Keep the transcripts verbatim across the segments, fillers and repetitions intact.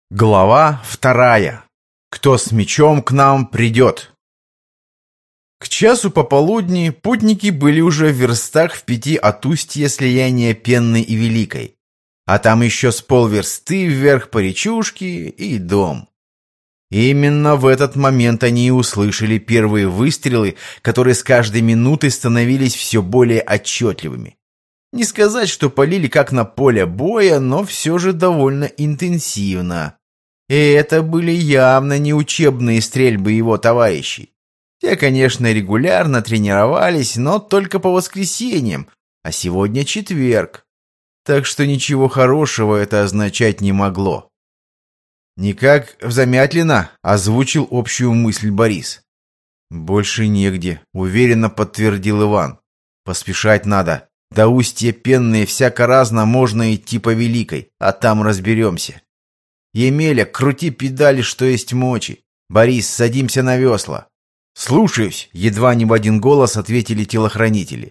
Глава вторая. Кто с мечом к нам придет? К часу пополудни путники были уже в верстах в пяти от устья слияния Пенной и Великой, а там еще с полверсты вверх по речушке и дом. Именно в этот момент они и услышали первые выстрелы, которые с каждой минутой становились все более отчетливыми. Не сказать, что полили как на поле боя, но все же довольно интенсивно. И это были явно не учебные стрельбы его товарищей. Те, конечно, регулярно тренировались, но только по воскресеньям, а сегодня четверг. Так что ничего хорошего это означать не могло. «Никак в Замятлино», — озвучил общую мысль Борис. «Больше негде», — уверенно подтвердил Иван. «Поспешать надо. До устья Пенной всяко-разно можно идти по Великой, а там разберемся. Емеля, крути педали, что есть мочи. Борис, садимся на весла». «Слушаюсь», — едва не в один голос ответили телохранители.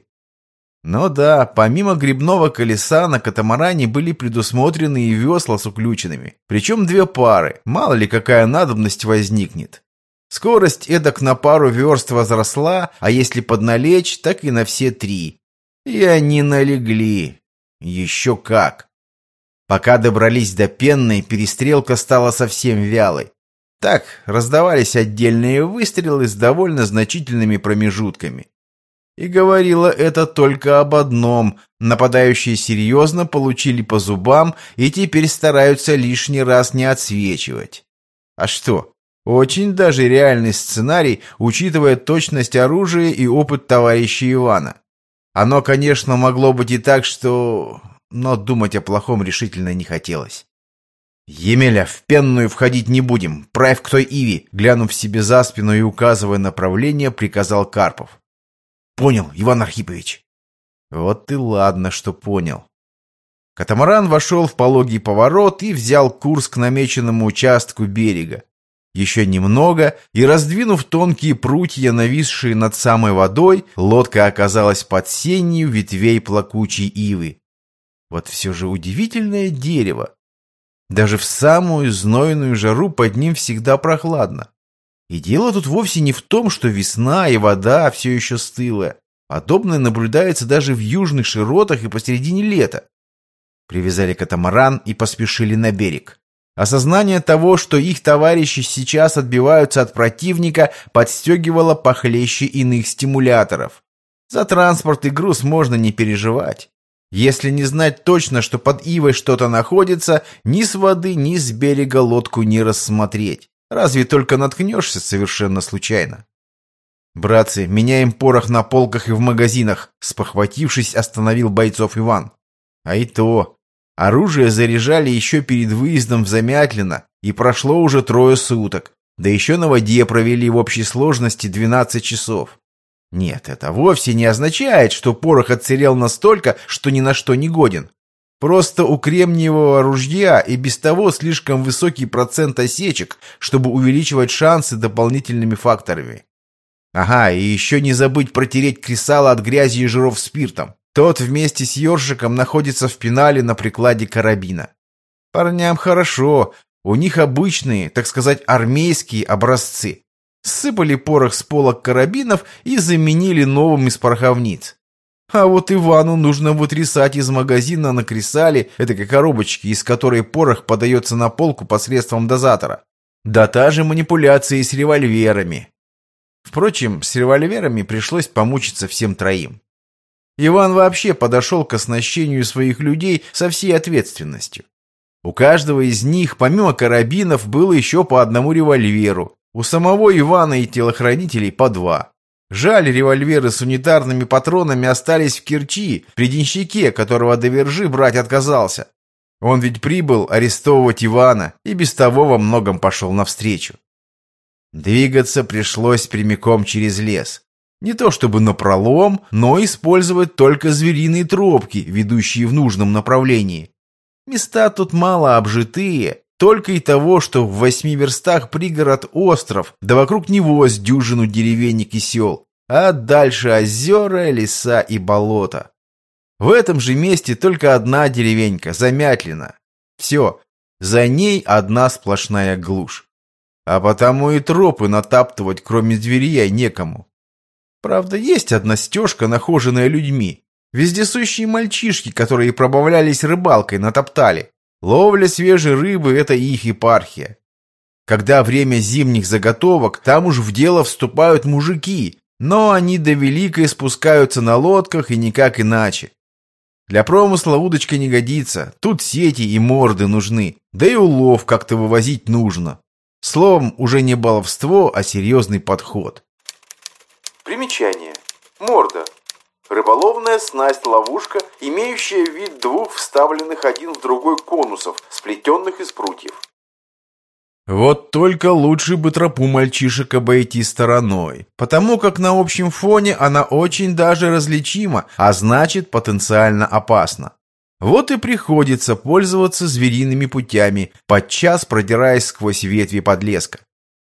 Но да, помимо гребного колеса на катамаране были предусмотрены и весла с уключенными, причем две пары, мало ли какая надобность возникнет. Скорость эдак на пару верст возросла, а если подналечь, так и на все три. И они налегли. Еще как. Пока добрались до Пенной, перестрелка стала совсем вялой. Так, раздавались отдельные выстрелы с довольно значительными промежутками. И говорило это только об одном: нападающие серьезно получили по зубам и теперь стараются лишний раз не отсвечивать. А что? Очень даже реальный сценарий, учитывая точность оружия и опыт товарища Ивана. Оно, конечно, могло быть и так, что... но думать о плохом решительно не хотелось. «Емеля, в Пенную входить не будем. Правь к той Иви», — глянув себе за спину и указывая направление, приказал Карпов. «Понял, Иван Архипович». Вот и ладно, что понял. Катамаран вошел в пологий поворот и взял курс к намеченному участку берега. Еще немного, и, раздвинув тонкие прутья, нависшие над самой водой, лодка оказалась под сенью ветвей плакучей ивы. Вот все же удивительное дерево. Даже в самую знойную жару под ним всегда прохладно. И дело тут вовсе не в том, что весна и вода все еще стылая. Подобное наблюдается даже в южных широтах и посередине лета. Привязали катамаран и поспешили на берег. Осознание того, что их товарищи сейчас отбиваются от противника, подстегивало похлеще иных стимуляторов. За транспорт и груз можно не переживать. Если не знать точно, что под ивой что-то находится, ни с воды, ни с берега лодку не рассмотреть. Разве только наткнешься совершенно случайно. «Братцы, меняем порох на полках и в магазинах», — спохватившись, остановил бойцов Иван. А и то. Оружие заряжали еще перед выездом в Замятлино, и прошло уже трое суток. Да еще на воде провели в общей сложности двенадцать часов. Нет, это вовсе не означает, что порох отсырел настолько, что ни на что не годен. Просто у кремниевого ружья и без того слишком высокий процент осечек, чтобы увеличивать шансы дополнительными факторами. Ага, и еще не забыть протереть кресало от грязи и жиров спиртом. Тот вместе с ёршиком находится в пенале на прикладе карабина. Парням хорошо, у них обычные, так сказать, армейские образцы. Сыпали порох с полок карабинов и заменили новым из пороховниц. А вот Ивану нужно вытрясать из магазина на кресале этой коробочки, из которой порох подается на полку посредством дозатора. Да та же манипуляция и с револьверами. Впрочем, с револьверами пришлось помучиться всем троим. Иван вообще подошел к оснащению своих людей со всей ответственностью. У каждого из них, помимо карабинов, было еще по одному револьверу. У самого Ивана и телохранителей по два. Жаль, револьверы с унитарными патронами остались в Керчи, при денщике, которого до Вержи брать отказался. Он ведь прибыл арестовывать Ивана и без того во многом пошел навстречу. Двигаться пришлось прямиком через лес. Не то чтобы напролом, но использовать только звериные тропки, ведущие в нужном направлении. Места тут мало обжитые, только и того, что в восьми верстах пригород-остров, да вокруг него с дюжину деревенек и сел, а дальше озера, леса и болота. В этом же месте только одна деревенька, Замятлино. Все, За ней одна сплошная глушь. А потому и тропы натаптывать, кроме зверей, некому. Правда, есть одна стежка, нахоженная людьми. Вездесущие мальчишки, которые пробавлялись рыбалкой, натоптали. Ловля свежей рыбы – это их епархия. Когда время зимних заготовок, там уж в дело вступают мужики, но они до Великой спускаются на лодках и никак иначе. Для промысла удочка не годится, тут сети и морды нужны, да и улов как-то вывозить нужно. Словом, уже не баловство, а серьезный подход. Примечание. Морда. Рыболовная снасть-ловушка, имеющая вид двух вставленных один в другой конусов, сплетенных из прутьев. Вот только лучше бы тропу мальчишек обойти стороной, потому как на общем фоне она очень даже различима, а значит потенциально опасна. Вот и приходится пользоваться звериными путями, подчас продираясь сквозь ветви подлеска.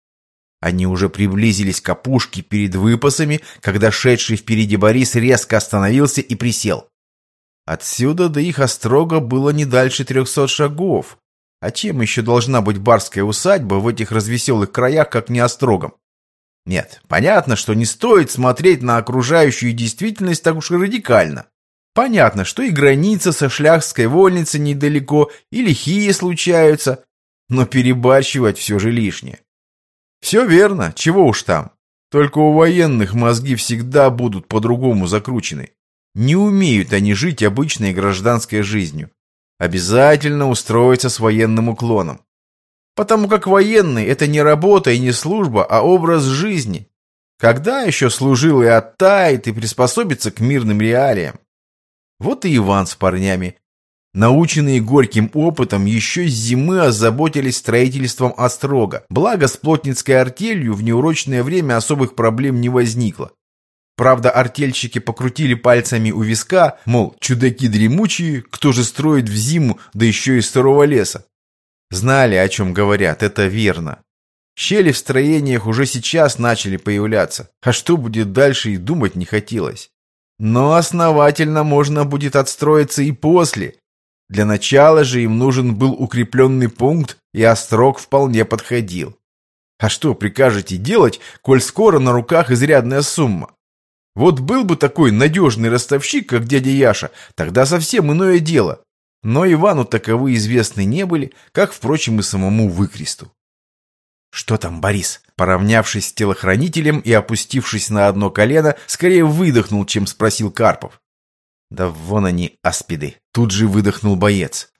Они уже приблизились к опушке перед выпасами, когда шедший впереди Борис резко остановился и присел. Отсюда до их острога было не дальше трехсот шагов. А чем еще должна быть барская усадьба в этих развеселых краях, как не острогом? Нет, понятно, что не стоит смотреть на окружающую действительность так уж и радикально. Понятно, что и граница со шляхтской вольницей недалеко, и лихие случаются, но перебарщивать все же лишнее. Все верно, чего уж там. Только у военных мозги всегда будут по-другому закручены. Не умеют они жить обычной гражданской жизнью. Обязательно устроиться с военным уклоном. Потому как военный – это не работа и не служба, а образ жизни. Когда еще служил и оттает, и приспособится к мирным реалиям? Вот и Иван с парнями. Наученные горьким опытом, еще с зимы озаботились строительством острога. Благо с плотницкой артелью в неурочное время особых проблем не возникло. Правда, артельщики покрутили пальцами у виска, мол, чудаки дремучие, кто же строит в зиму, да еще и сырого леса. Знали, о чем говорят, это верно. Щели в строениях уже сейчас начали появляться, а что будет дальше и думать не хотелось. Но основательно можно будет отстроиться и после. Для начала же им нужен был укрепленный пункт, и острог вполне подходил. А что прикажете делать, коль скоро на руках изрядная сумма? Вот был бы такой надежный ростовщик, как дядя Яша, тогда совсем иное дело. Но Ивану таковы известны не были, как, впрочем, и самому Выкресту. «Что там, Борис?» Поравнявшись с телохранителем и опустившись на одно колено, скорее выдохнул, чем спросил Карпов. «Да вон они, аспиды!» Тут же выдохнул боец.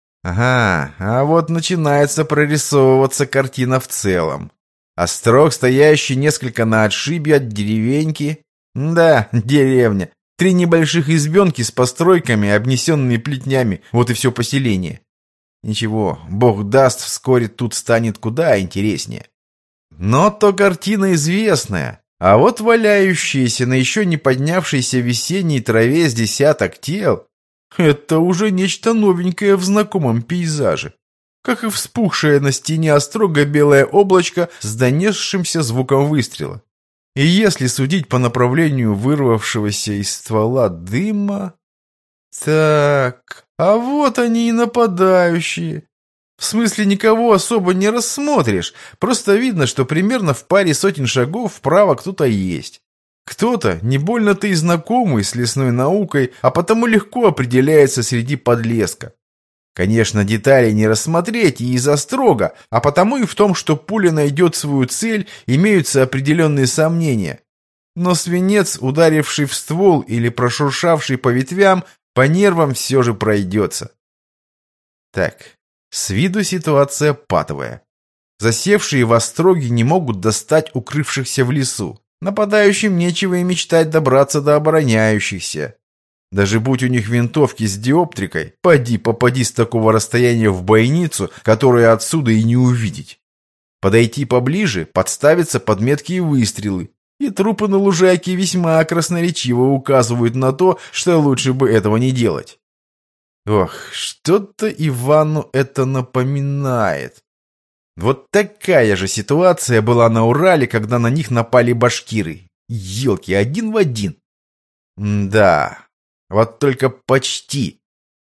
«Ага, а вот начинается прорисовываться картина в целом. Острог, стоящий несколько на отшибе от деревеньки. Да, деревня. Три небольших избенки с постройками, обнесенными плетнями. Вот и все поселение. Ничего, бог даст, вскоре тут станет куда интереснее. Но то картина известная. А вот валяющиеся на еще не поднявшейся весенней траве с десяток тел — это уже нечто новенькое в знакомом пейзаже. Как и вспухшее на стене острога белое облачко с донесшимся звуком выстрела. И если судить по направлению вырвавшегося из ствола дыма... Так, а вот они и нападающие. В смысле, никого особо не рассмотришь, просто видно, что примерно в паре сотен шагов вправо кто-то есть. Кто-то не больно-то и знакомый с лесной наукой, а потому легко определяется среди подлеска. Конечно, деталей не рассмотреть и из-за строга, а потому и в том, что пуля найдет свою цель, имеются определенные сомнения. Но свинец, ударивший в ствол или прошуршавший по ветвям, по нервам все же пройдется. Так, с виду ситуация патовая. Засевшие в остроге не могут достать укрывшихся в лесу. Нападающим нечего и мечтать добраться до обороняющихся. Даже будь у них винтовки с диоптрикой, поди попади с такого расстояния в бойницу, которую отсюда и не увидеть. Подойти поближе, подставиться под меткие выстрелы. И трупы на лужайке весьма красноречиво указывают на то, что лучше бы этого не делать. Ох, что-то Ивану это напоминает. Вот такая же ситуация была на Урале, когда на них напали башкиры. Елки, один в один. Да, вот только почти.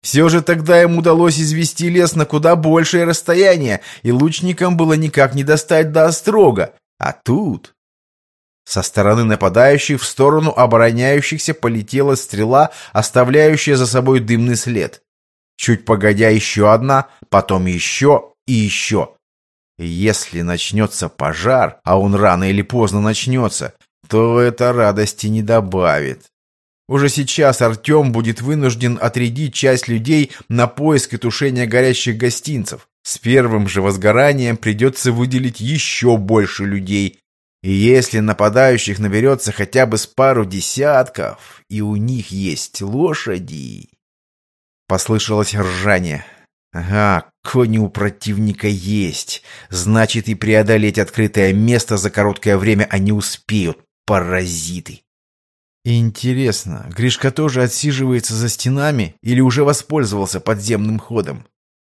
Все же тогда им удалось извести лес на куда большее расстояние, и лучникам было никак не достать до острога. А тут... Со стороны нападающих в сторону обороняющихся полетела стрела, оставляющая за собой дымный след. Чуть погодя еще одна, потом еще и еще. И если начнется пожар, а он рано или поздно начнется, то это радости не добавит. Уже сейчас Артем будет вынужден отрядить часть людей на поиск и тушение горящих гостинцев. С первым же возгоранием придется выделить еще больше людей. И если нападающих наберется хотя бы с пару десятков, и у них есть лошади... Послышалось ржание. Ага, кони у противника есть. Значит, и преодолеть открытое место за короткое время они успеют, паразиты. Интересно, Гришка тоже отсиживается за стенами или уже воспользовался подземным ходом?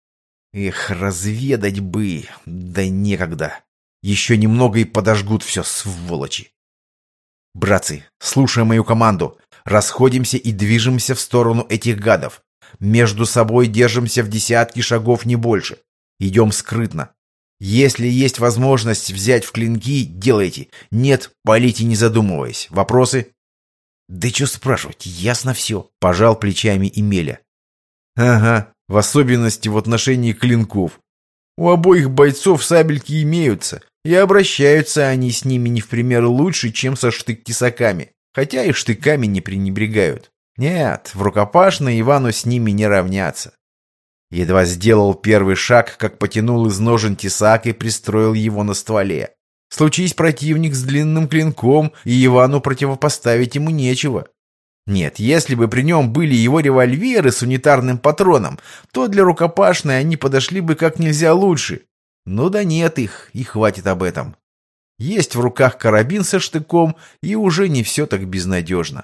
Эх, разведать бы, да некогда. Еще немного и подожгут все, сволочи. Братцы, слушаем мою команду. Расходимся и движемся в сторону этих гадов. Между собой держимся в десятки шагов, не больше. Идем скрытно. Если есть возможность взять в клинки, делайте. Нет, палите не задумываясь. Вопросы? Да что спрашивать, ясно все. Пожал плечами Емеля. Ага, в особенности в отношении клинков. У обоих бойцов сабельки имеются, и обращаются они с ними не в пример лучше, чем со штык-тесаками, хотя и штыками не пренебрегают. Нет, в рукопашной Ивану с ними не равняться. Едва сделал первый шаг, как потянул из ножен тесак и пристроил его на стволе. Случись противник с длинным клинком, и Ивану противопоставить ему нечего. Нет, если бы при нем были его револьверы с унитарным патроном, то для рукопашной они подошли бы как нельзя лучше. Ну да нет их, и хватит об этом. Есть в руках карабин со штыком, и уже не все так безнадежно.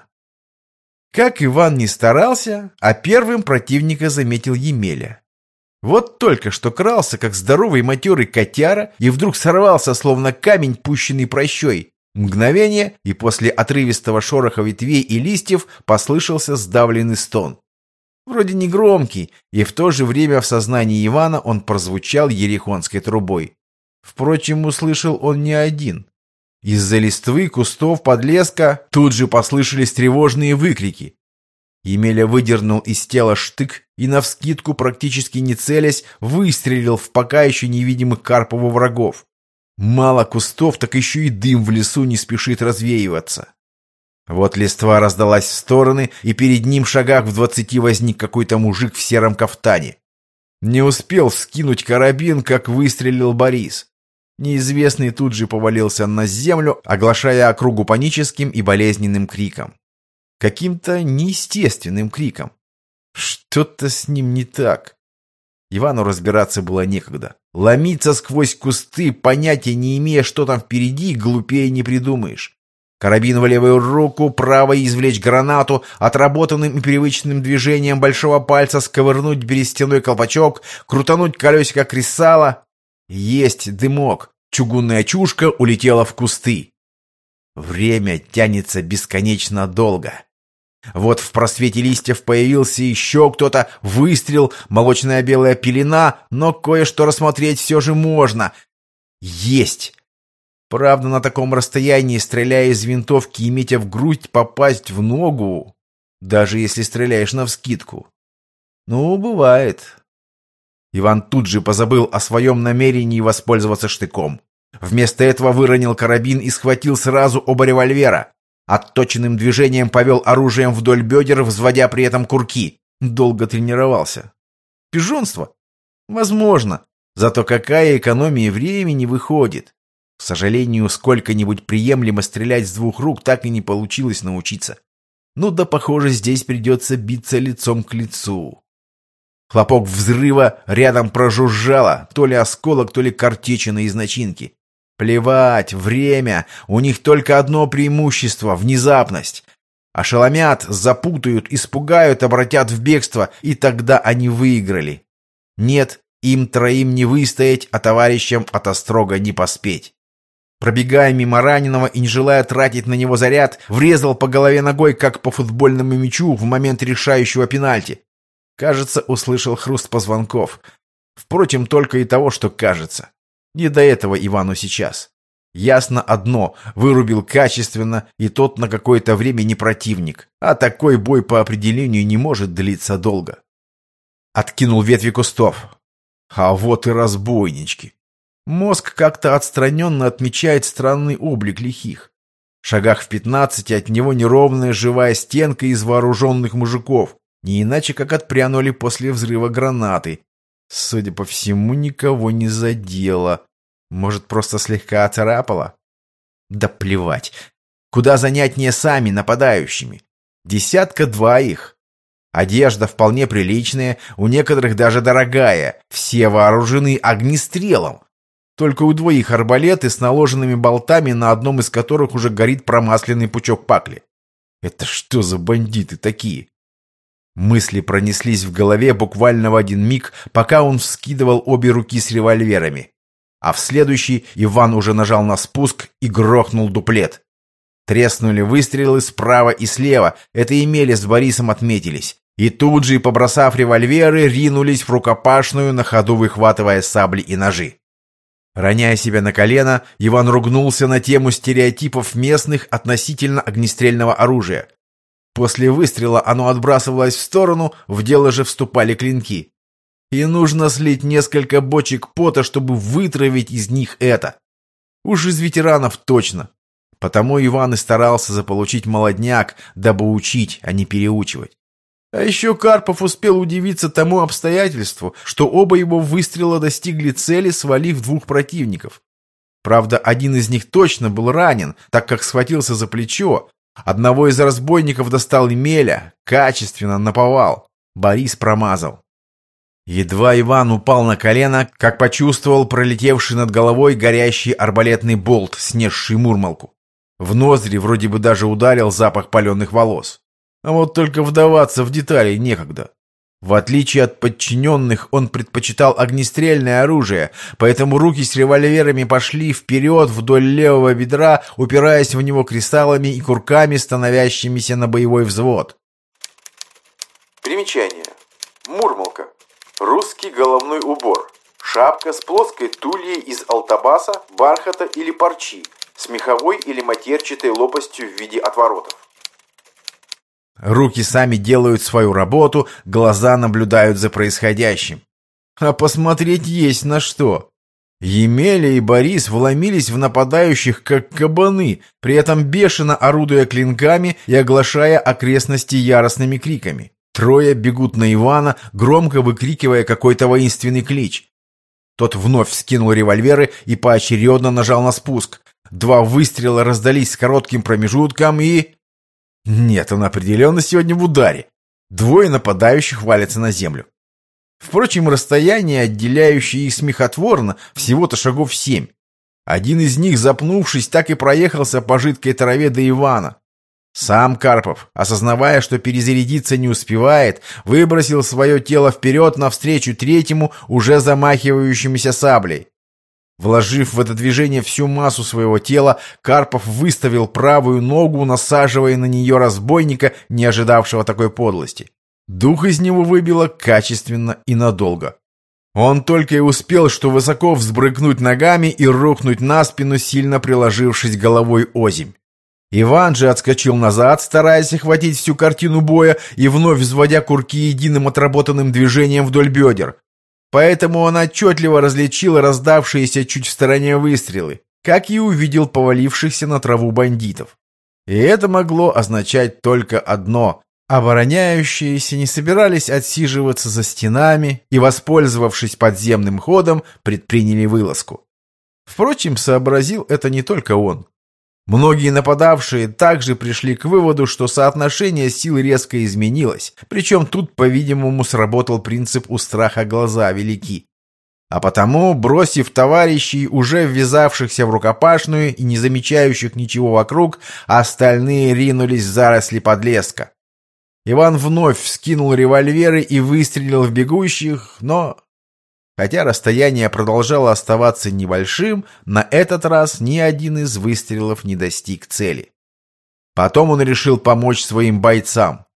Как Иван не старался, а первым противника заметил Емеля. Вот только что крался, как здоровый матерый котяра, и вдруг сорвался, словно камень, пущенный прощой. Мгновение, и после отрывистого шороха ветвей и листьев послышался сдавленный стон. Вроде не громкий, и в то же время в сознании Ивана он прозвучал ерехонской трубой. Впрочем, услышал он не один. Из-за листвы, кустов, подлеска тут же послышались тревожные выкрики. Емеля выдернул из тела штык и, навскидку, практически не целясь, выстрелил в пока еще невидимых Карпову врагов. Мало кустов, так еще и дым в лесу не спешит развеиваться. Вот листва раздалась в стороны, и перед ним в шагах в двадцати возник какой-то мужик в сером кафтане. Не успел вскинуть карабин, как выстрелил Борис. Неизвестный тут же повалился на землю, оглашая округу паническим и болезненным криком. Каким-то неестественным криком. Что-то с ним не так. Ивану разбираться было некогда. Ломиться сквозь кусты, понятия не имея, что там впереди, глупее не придумаешь. Карабин в левую руку, правой извлечь гранату, отработанным и привычным движением большого пальца сковырнуть берестяной колпачок, крутануть колесико кресала. Есть дымок. Чугунная чушка улетела в кусты. Время тянется бесконечно долго. Вот в просвете листьев появился еще кто-то, выстрел, молочная белая пелена, но кое-что рассмотреть все же можно. Есть! Правда, на таком расстоянии, стреляя из винтовки и метя в грудь, попасть в ногу, даже если стреляешь навскидку. Ну, бывает. Иван тут же позабыл о своем намерении воспользоваться штыком. Вместо этого выронил карабин и схватил сразу оба револьвера. Отточенным движением повел оружием вдоль бедер, взводя при этом курки. Долго тренировался. Пижонство? Возможно. Зато какая экономия времени выходит. К сожалению, сколько-нибудь приемлемо стрелять с двух рук так и не получилось научиться. Ну да, похоже, здесь придется биться лицом к лицу. Хлопок взрыва рядом прожужжало, то ли осколок, то ли картечина из начинки. Плевать, время, у них только одно преимущество — внезапность. Ошеломят, запутают, испугают, обратят в бегство, и тогда они выиграли. Нет, им троим не выстоять, а товарищам от острога не поспеть. Пробегая мимо раненого и не желая тратить на него заряд, врезал по голове ногой, как по футбольному мячу в момент решающего пенальти. Кажется, услышал хруст позвонков. Впрочем, только и того, что кажется. Не до этого Ивану сейчас. Ясно одно, вырубил качественно, и тот на какое-то время не противник, а такой бой по определению не может длиться долго. Откинул ветви кустов. А вот и разбойнички. Мозг как-то отстраненно отмечает странный облик лихих. В шагах в пятнадцати от него неровная живая стенка из вооруженных мужиков, не иначе как отпрянули после взрыва гранаты. Судя по всему, никого не задело. Может, просто слегка оцарапало? Да плевать. Куда занятнее сами нападающими. Десятка-два их. Одежда вполне приличная, у некоторых даже дорогая. Все вооружены огнестрелом. Только у двоих арбалеты с наложенными болтами, на одном из которых уже горит промасленный пучок пакли. Это что за бандиты такие? Мысли пронеслись в голове буквально в один миг, пока он вскидывал обе руки с револьверами. А в следующий Иван уже нажал на спуск и грохнул дуплет. Треснули выстрелы справа и слева, это Емеля с Борисом отметились. И тут же, побросав револьверы, ринулись в рукопашную, на ходу выхватывая сабли и ножи. Роняя себя на колено, Иван ругнулся на тему стереотипов местных относительно огнестрельного оружия. После выстрела оно отбрасывалось в сторону, в дело же вступали клинки. И нужно слить несколько бочек пота, чтобы вытравить из них это. Уж из ветеранов точно. Потому Иван и старался заполучить молодняк, дабы учить, а не переучивать. А еще Карпов успел удивиться тому обстоятельству, что оба его выстрела достигли цели, свалив двух противников. Правда, один из них точно был ранен, так как схватился за плечо. Одного из разбойников достал Емеля, качественно наповал. Борис промазал. Едва Иван упал на колено, как почувствовал пролетевший над головой горящий арбалетный болт, снесший Мурмалку. В ноздри вроде бы даже ударил запах паленых волос. А вот только вдаваться в детали некогда. В отличие от подчиненных, он предпочитал огнестрельное оружие, поэтому руки с револьверами пошли вперед вдоль левого бедра, упираясь в него кристаллами и курками, становящимися на боевой взвод. Примечание. Мурмалка. Русский головной убор. Шапка с плоской тульей из алтабаса, бархата или парчи, с меховой или матерчатой лопастью в виде отворотов. Руки сами делают свою работу, глаза наблюдают за происходящим. А посмотреть есть на что. Емеля и Борис вломились в нападающих, как кабаны, при этом бешено орудуя клинками и оглашая окрестности яростными криками. Трое бегут на Ивана, громко выкрикивая какой-то воинственный клич. Тот вновь вскинул револьверы и поочередно нажал на спуск. Два выстрела раздались с коротким промежутком и... Нет, он определенно сегодня в ударе. Двое нападающих валятся на землю. Впрочем, расстояние, отделяющее их смехотворно, всего-то шагов семь. Один из них, запнувшись, так и проехался по жидкой траве до Ивана. Сам Карпов, осознавая, что перезарядиться не успевает, выбросил свое тело вперед навстречу третьему, уже замахивающемуся саблей. Вложив в это движение всю массу своего тела, Карпов выставил правую ногу, насаживая на нее разбойника, не ожидавшего такой подлости. Дух из него выбило качественно и надолго. Он только и успел, что высоко взбрыкнуть ногами и рухнуть на спину, сильно приложившись головой озимь. Иван же отскочил назад, стараясь охватить всю картину боя и вновь взводя курки единым отработанным движением вдоль бедер. Поэтому он отчетливо различил раздавшиеся чуть в стороне выстрелы, как и увидел повалившихся на траву бандитов. И это могло означать только одно: обороняющиеся не собирались отсиживаться за стенами и, воспользовавшись подземным ходом, предприняли вылазку. Впрочем, сообразил это не только он. Многие нападавшие также пришли к выводу, что соотношение сил резко изменилось, причем тут, по-видимому, сработал принцип «у страха глаза велики». А потому, бросив товарищей, уже ввязавшихся в рукопашную и не замечающих ничего вокруг, остальные ринулись в заросли подлеска. Иван вновь вскинул револьверы и выстрелил в бегущих, но... Хотя расстояние продолжало оставаться небольшим, на этот раз ни один из выстрелов не достиг цели. Потом он решил помочь своим бойцам.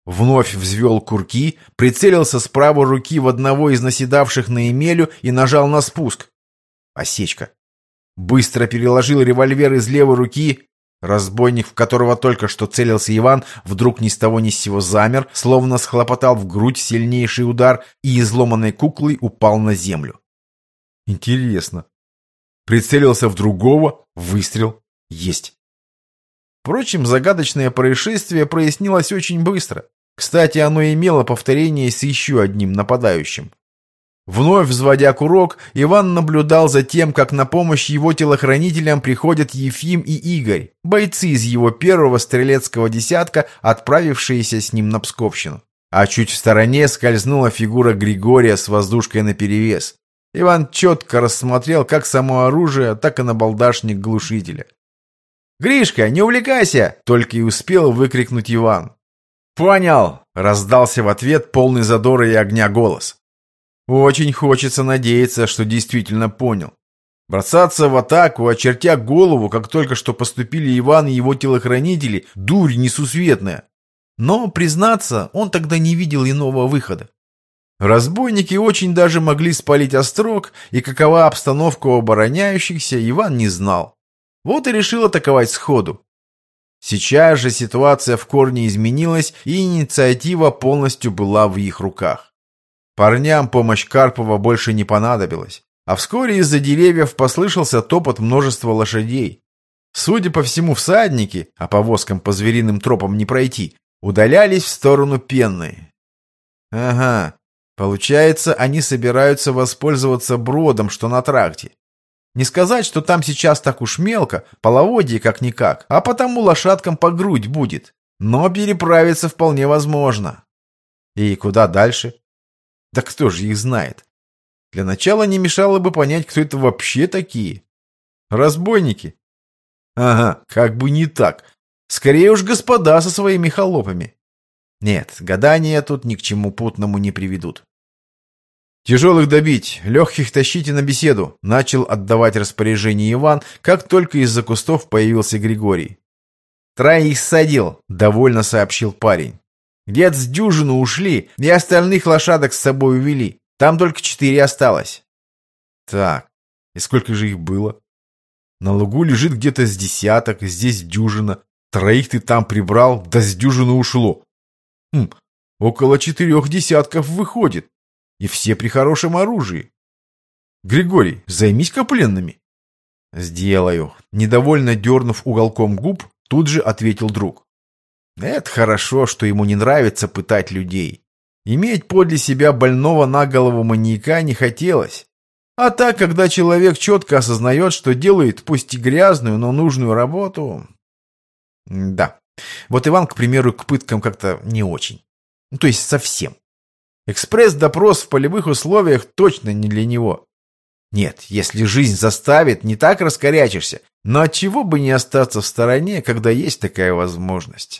Вновь взвел курки, прицелился с правой руки в одного из наседавших на Емелю и нажал на спуск. Осечка. Быстро переложил револьвер из левой руки. Разбойник, в которого только что целился Иван, вдруг ни с того ни с сего замер, словно схлопотал в грудь сильнейший удар и изломанной куклой упал на землю. Интересно. Прицелился в другого, выстрел. Есть. Впрочем, загадочное происшествие прояснилось очень быстро. Кстати, оно имело повторение с еще одним нападающим. Вновь взводя курок, Иван наблюдал за тем, как на помощь его телохранителям приходят Ефим и Игорь, бойцы из его первого стрелецкого десятка, отправившиеся с ним на Псковщину. А чуть в стороне скользнула фигура Григория с воздушкой наперевес. Иван четко рассмотрел как само оружие, так и набалдашник глушителя. «Гришка, не увлекайся!» — только и успел выкрикнуть Иван. «Понял!» — раздался в ответ полный задора и огня голос. Очень хочется надеяться, что действительно понял. Бросаться в атаку, очертя голову, как только что поступили Иван и его телохранители, дурь несусветная. Но, признаться, он тогда не видел иного выхода. Разбойники очень даже могли спалить острог, и какова обстановка у обороняющихся, Иван не знал. Вот и решил атаковать сходу. Сейчас же ситуация в корне изменилась, и инициатива полностью была в их руках. Парням помощь Карпова больше не понадобилась, а вскоре из-за деревьев послышался топот множества лошадей. Судя по всему, всадники, а повозкам по звериным тропам не пройти, удалялись в сторону Пенной. Ага, получается, они собираются воспользоваться бродом, что на тракте. Не сказать, что там сейчас так уж мелко, половодье как-никак, а потому лошадкам по грудь будет. Но переправиться вполне возможно. И куда дальше? Да кто же их знает? Для начала не мешало бы понять, кто это вообще такие. Разбойники? Ага, как бы не так. Скорее уж господа со своими холопами. Нет, гадания тут ни к чему путному не приведут. «Тяжелых добить, легких тащите на беседу», — начал отдавать распоряжение Иван, как только из-за кустов появился Григорий. «Троих ссадил», — довольно сообщил парень. «Где-то с дюжину ушли, и остальных лошадок с собой увели. Там только четыре осталось». «Так, и сколько же их было?» «На лугу лежит где-то с десяток, здесь дюжина. Троих ты там прибрал, да с дюжины ушло. Хм, около четырех десятков выходит. И все при хорошем оружии. Григорий, займись-ка пленными». «Сделаю», — недовольно дернув уголком губ, тут же ответил друг. Это хорошо, что ему не нравится пытать людей. Иметь подле себя больного на голову маньяка не хотелось. А так, когда человек четко осознает, что делает, пусть и грязную, но нужную работу... Да, вот Иван, к примеру, к пыткам как-то не очень. Ну, то есть совсем. Экспресс-допрос в полевых условиях точно не для него. Нет, если жизнь заставит, не так раскорячишься. Но отчего бы не остаться в стороне, когда есть такая возможность?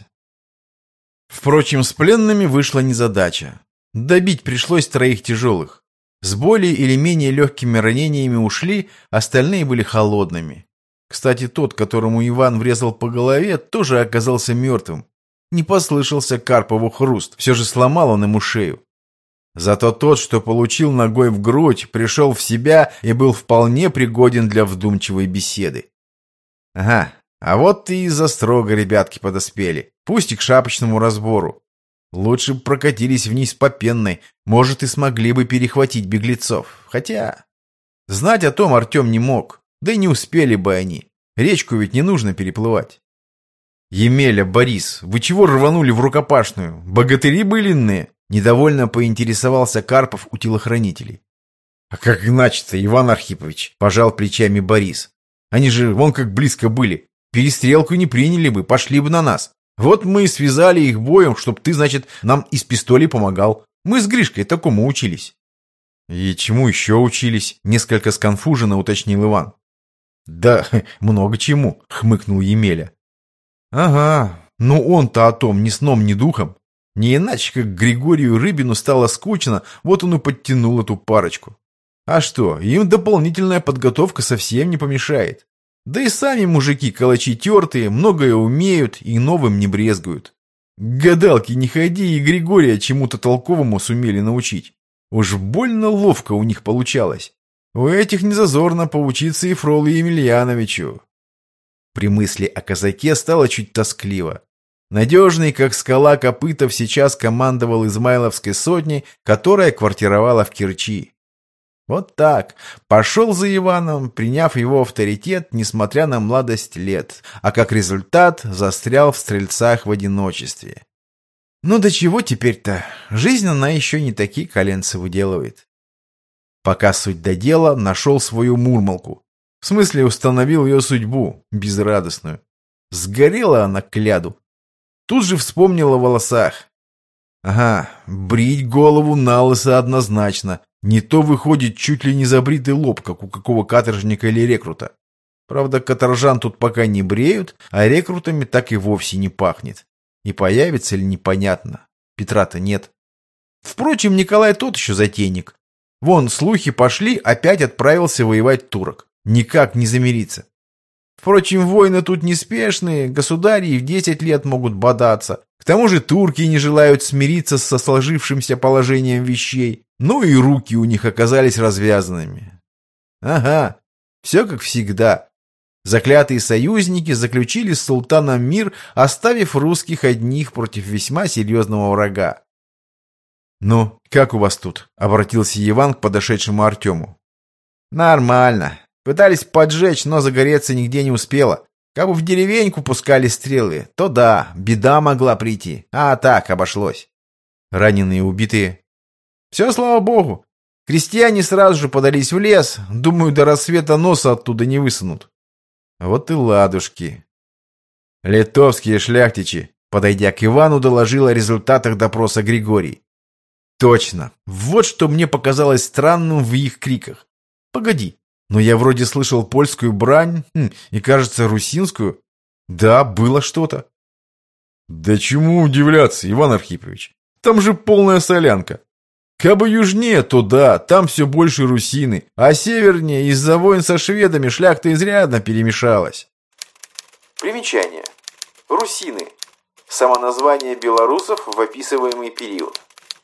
Впрочем, с пленными вышла незадача. Добить пришлось троих тяжелых. С более или менее легкими ранениями ушли, остальные были холодными. Кстати, тот, которому Иван врезал по голове, тоже оказался мертвым. Не послышался Карпову хруст, все же сломал он ему шею. Зато тот, что получил ногой в грудь, пришел в себя и был вполне пригоден для вдумчивой беседы. Ага, а вот и из-за строга ребятки подоспели. Пусть и к шапочному разбору. Лучше бы прокатились вниз по Пенной, может, и смогли бы перехватить беглецов. Хотя... Знать о том Артем не мог, да и не успели бы они. Речку ведь не нужно переплывать. «Емеля, Борис, вы чего рванули в рукопашную? Богатыри былинные?» Недовольно поинтересовался Карпов у телохранителей. «А как иначе-то, Иван Архипович?» – пожал плечами Борис. «Они же вон как близко были. Перестрелку не приняли бы, пошли бы на нас. Вот мы и связали их боем, чтоб ты, значит, нам из пистолей помогал. Мы с Гришкой такому учились». «И чему еще учились?» – несколько сконфуженно уточнил Иван. «Да много чему», – хмыкнул Емеля. «Ага, ну он-то о том ни сном, ни духом. Не иначе, как Григорию Рыбину стало скучно, вот он и подтянул эту парочку. А что, им дополнительная подготовка совсем не помешает. Да и сами мужики калачи тертые, многое умеют и новым не брезгуют. Гадалки не ходи, и Григория чему-то толковому сумели научить. Уж больно ловко у них получалось. У этих незазорно поучиться и Фролу Емельяновичу. При мысли о казаке стало чуть тоскливо. Надежный, как скала Копытов, сейчас командовал Измайловской сотней, которая квартировала в Керчи. Вот так. Пошел за Иваном, приняв его авторитет, несмотря на младость лет, а как результат застрял в Стрельцах в одиночестве. Ну до чего теперь-то? Жизнь она еще не такие коленцы выделывает. Пока суть до дела, нашел свою Мурмалку. В смысле, установил ее судьбу, безрадостную. Сгорела она к ляду. Тут же вспомнил о волосах. Ага, брить голову на лысо однозначно. Не то выходит чуть ли не забритый лоб, как у какого каторжника или рекрута. Правда, каторжан тут пока не бреют, а рекрутами так и вовсе не пахнет. И появится ли непонятно. Петра-то нет. Впрочем, Николай тот еще затейник. Вон, слухи пошли, опять отправился воевать турок. Никак не замириться. Впрочем, войны тут неспешные, государи и в десять лет могут бодаться. К тому же турки не желают смириться со сложившимся положением вещей. Ну и руки у них оказались развязанными. Ага, все как всегда. Заклятые союзники заключили с султаном мир, оставив русских одних против весьма серьезного врага. «Ну, как у вас тут?» — обратился Иван к подошедшему Артему. «Нормально. Пытались поджечь, но загореться нигде не успело. Как бы в деревеньку пускали стрелы, то да, беда могла прийти. А так, обошлось. Раненые, убитые?» «Все, слава богу. Крестьяне сразу же подались в лес. Думаю, до рассвета носа оттуда не высунут». «Вот и ладушки». «Литовские шляхтичи», — подойдя к Ивану, доложил о результатах допроса Григорий. «Точно. Вот что мне показалось странным в их криках. Погоди, но я вроде слышал польскую брань хм, и, кажется, русинскую. Да, было что-то». «Да чему удивляться, Иван Архипович? Там же полная солянка. Кабы южнее, то да, там все больше русины, а севернее из-за войн со шведами шляхта изрядно перемешалась». Примечание. Русины. Самоназвание белорусов в описываемый период.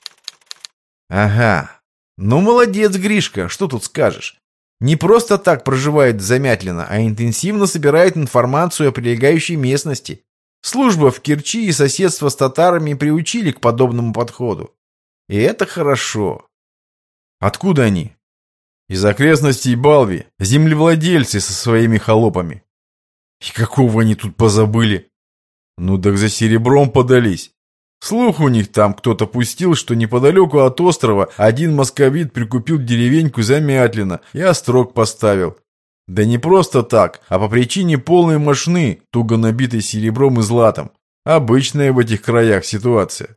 «Ага. Ну, молодец, Гришка, что тут скажешь? Не просто так проживает Замятлино, а интенсивно собирает информацию о прилегающей местности. Служба в Керчи и соседство с татарами приучили к подобному подходу. И это хорошо». «Откуда они?» «Из окрестностей Балви, землевладельцы со своими холопами». «И какого они тут позабыли?» «Ну так за серебром подались. Слух у них там кто-то пустил, что неподалеку от острова один московит прикупил деревеньку Замятлино и острог поставил. Да не просто так, а по причине полной мошны, туго набитой серебром и златом. Обычная в этих краях ситуация».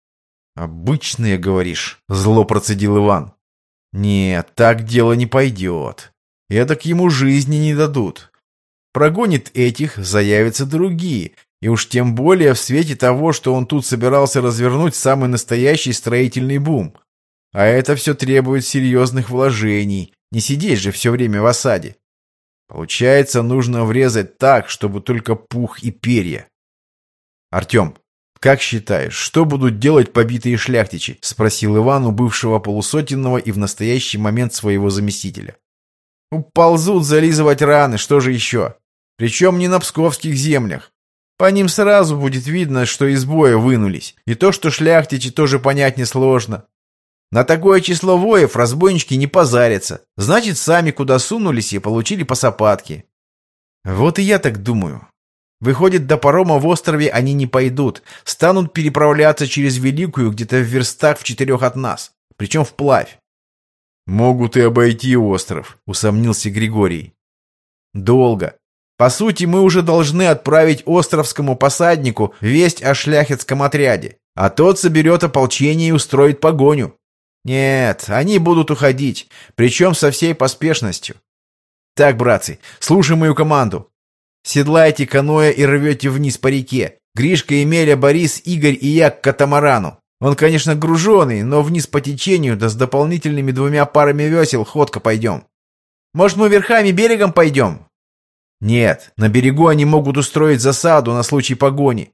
«Обычные, говоришь?» — зло процедил Иван. «Нет, так дело не пойдет. Эдак ему жизни не дадут. Прогонит этих, заявятся другие». И уж тем более в свете того, что он тут собирался развернуть самый настоящий строительный бум. А это все требует серьезных вложений. Не сидеть же все время в осаде. Получается, нужно врезать так, чтобы только пух и перья. «Артем, как считаешь, что будут делать побитые шляхтичи?» — спросил Иван у бывшего полусотенного и в настоящий момент своего заместителя. «Ползут зализывать раны, что же еще? Причем не на псковских землях. По ним сразу будет видно, что из боя вынулись. И то, что шляхтичи, тоже понять несложно. На такое число воев разбойнички не позарятся. Значит, сами куда сунулись и получили по сапатке». «Вот и я так думаю. Выходит, до парома в острове они не пойдут. Станут переправляться через Великую где-то в верстах в четырех от нас. Причем вплавь». «Могут и обойти остров», — усомнился Григорий. «Долго. По сути, мы уже должны отправить островскому посаднику весть о шляхетском отряде, а тот соберет ополчение и устроит погоню. Нет, они будут уходить, причем со всей поспешностью. Так, братцы, слушай мою команду. Седлайте каноэ и рвете вниз по реке. Гришка, Емеля, Борис, Игорь и я к катамарану. Он, конечно, груженый, но вниз по течению, да с дополнительными двумя парами весел ходко пойдем. Может, мы верхами берегом пойдем?» «Нет, на берегу они могут устроить засаду на случай погони.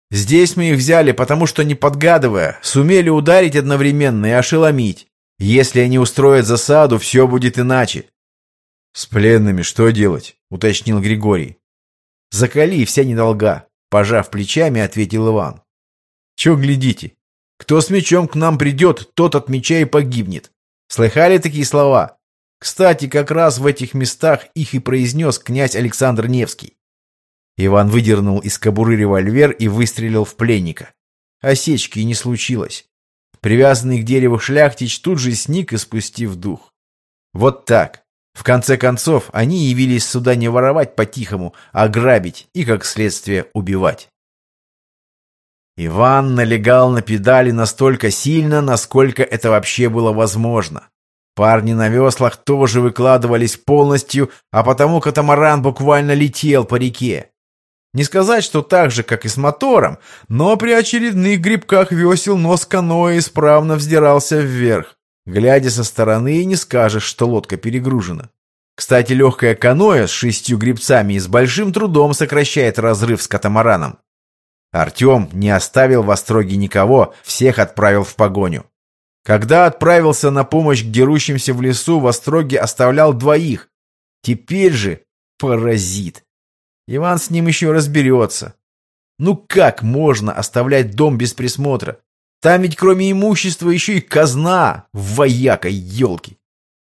Здесь мы их взяли, потому что, не подгадывая, сумели ударить одновременно и ошеломить. Если они устроят засаду, все будет иначе». «С пленными что делать?» — уточнил Григорий. «Закали, вся недолга», — пожав плечами, ответил Иван. «Че глядите? Кто с мечом к нам придет, тот от меча и погибнет. Слыхали такие слова? Кстати, как раз в этих местах их и произнес князь Александр Невский». Иван выдернул из кобуры револьвер и выстрелил в пленника. Осечки и не случилось. Привязанный к дереву шляхтич тут же сник, испустив дух. Вот так. В конце концов, они явились сюда не воровать по-тихому, а грабить и, как следствие, убивать. Иван налегал на педали настолько сильно, насколько это вообще было возможно. Парни на веслах тоже выкладывались полностью, а потому катамаран буквально летел по реке. Не сказать, что так же, как и с мотором, но при очередных грибках весел нос каноэ исправно вздирался вверх. Глядя со стороны, не скажешь, что лодка перегружена. Кстати, легкое каноэ с шестью гребцами и с большим трудом сокращает разрыв с катамараном. Артем не оставил в Остроге никого, всех отправил в погоню. Когда отправился на помощь к дерущимся в лесу, в Остроге оставлял двоих. Теперь же паразит. Иван с ним еще разберется. Ну как можно оставлять дом без присмотра? Там ведь кроме имущества еще и казна, вояка, елки.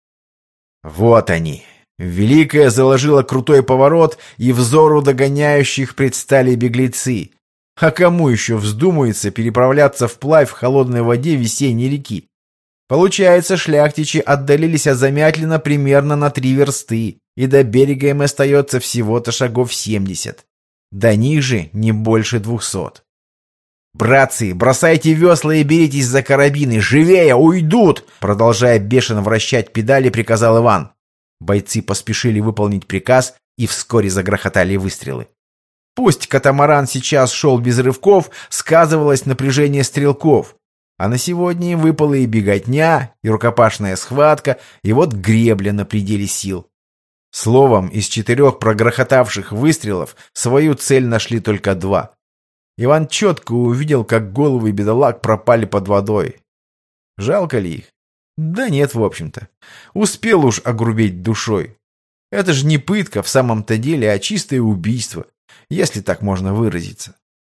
Вот они. Великая заложила крутой поворот, и взору догоняющих предстали беглецы. А кому еще вздумается переправляться вплавь в холодной воде весенней реки? Получается, шляхтичи отдалились от Замятлина примерно на три версты, и до берега им остается всего-то шагов семьдесят. До них же не больше двухсот. «Братцы, бросайте весла и беритесь за карабины! Живее, уйдут!» Продолжая бешено вращать педали, приказал Иван. Бойцы поспешили выполнить приказ, и вскоре загрохотали выстрелы. Пусть катамаран сейчас шел без рывков, сказывалось напряжение стрелков. А на сегодня им выпала и беготня, и рукопашная схватка, и вот гребля на пределе сил. Словом, из четырех прогрохотавших выстрелов свою цель нашли только два. Иван четко увидел, как головы бедолаг пропали под водой. Жалко ли их? Да нет, в общем-то. Успел уж огрубеть душой. Это же не пытка в самом-то деле, а чистое убийство, если так можно выразиться.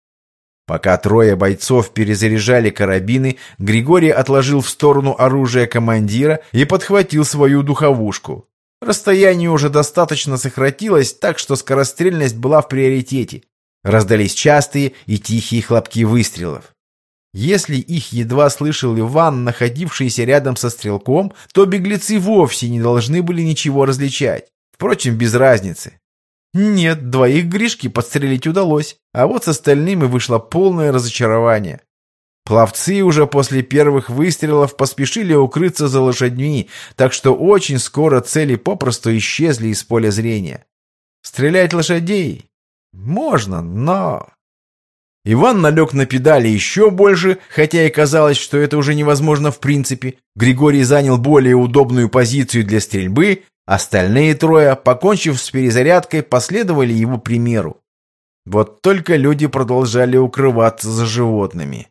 Пока трое бойцов перезаряжали карабины, Григорий отложил в сторону оружие командира и подхватил свою духовушку. Расстояние уже достаточно сократилось, так что скорострельность была в приоритете. Раздались частые и тихие хлопки выстрелов. Если их едва слышал Иван, находившийся рядом со стрелком, то беглецы вовсе не должны были ничего различать. Впрочем, без разницы. Нет, двоих Гришки подстрелить удалось, а вот с остальными вышло полное разочарование. Пловцы уже после первых выстрелов поспешили укрыться за лошадьми, так что очень скоро цели попросту исчезли из поля зрения. Стрелять лошадей? Можно, но... Иван налег на педали еще больше, хотя и казалось, что это уже невозможно в принципе. Григорий занял более удобную позицию для стрельбы. Остальные трое, покончив с перезарядкой, последовали его примеру. Вот только люди продолжали укрываться за животными.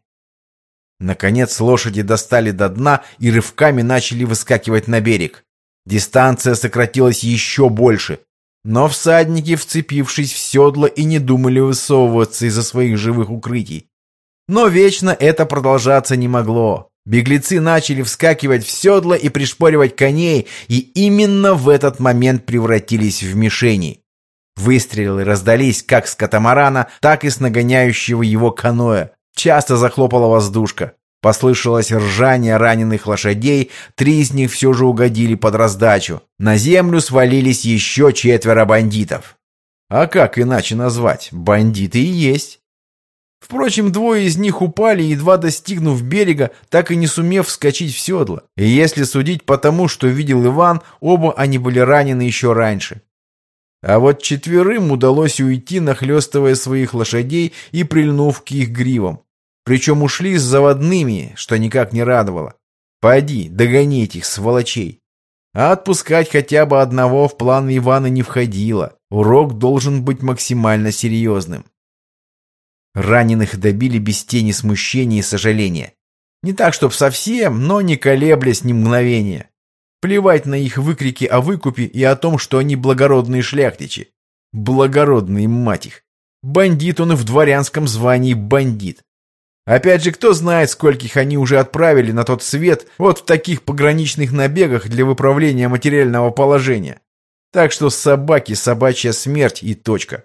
Наконец лошади достали до дна и рывками начали выскакивать на берег. Дистанция сократилась еще больше, но всадники, вцепившись в седла, и не думали высовываться из-за своих живых укрытий. Но вечно это продолжаться не могло. Беглецы начали вскакивать в седла и пришпоривать коней, и именно в этот момент превратились в мишени. Выстрелы раздались как с катамарана, так и с нагоняющего его каноэ. Часто захлопала воздушка. Послышалось ржание раненых лошадей, три из них все же угодили под раздачу. На землю свалились еще четверо бандитов. А как иначе назвать? Бандиты и есть. Впрочем, двое из них упали, едва достигнув берега, так и не сумев вскочить в седло. И если судить по тому, что видел Иван, оба они были ранены еще раньше. А вот четверым удалось уйти, нахлестывая своих лошадей и прильнув к их гривам. Причем ушли с заводными, что никак не радовало. Поди, догони этих сволочей. А отпускать хотя бы одного в план Ивана не входило. Урок должен быть максимально серьезным. Раненых добили без тени смущения и сожаления. Не так, чтоб совсем, но не колеблясь ни мгновения. Плевать на их выкрики о выкупе и о том, что они благородные шляхтичи. Благородные, мать их. Бандит он и в дворянском звании бандит. Опять же, кто знает, скольких они уже отправили на тот свет вот в таких пограничных набегах для выправления материального положения. Так что собаки, собачья смерть и точка.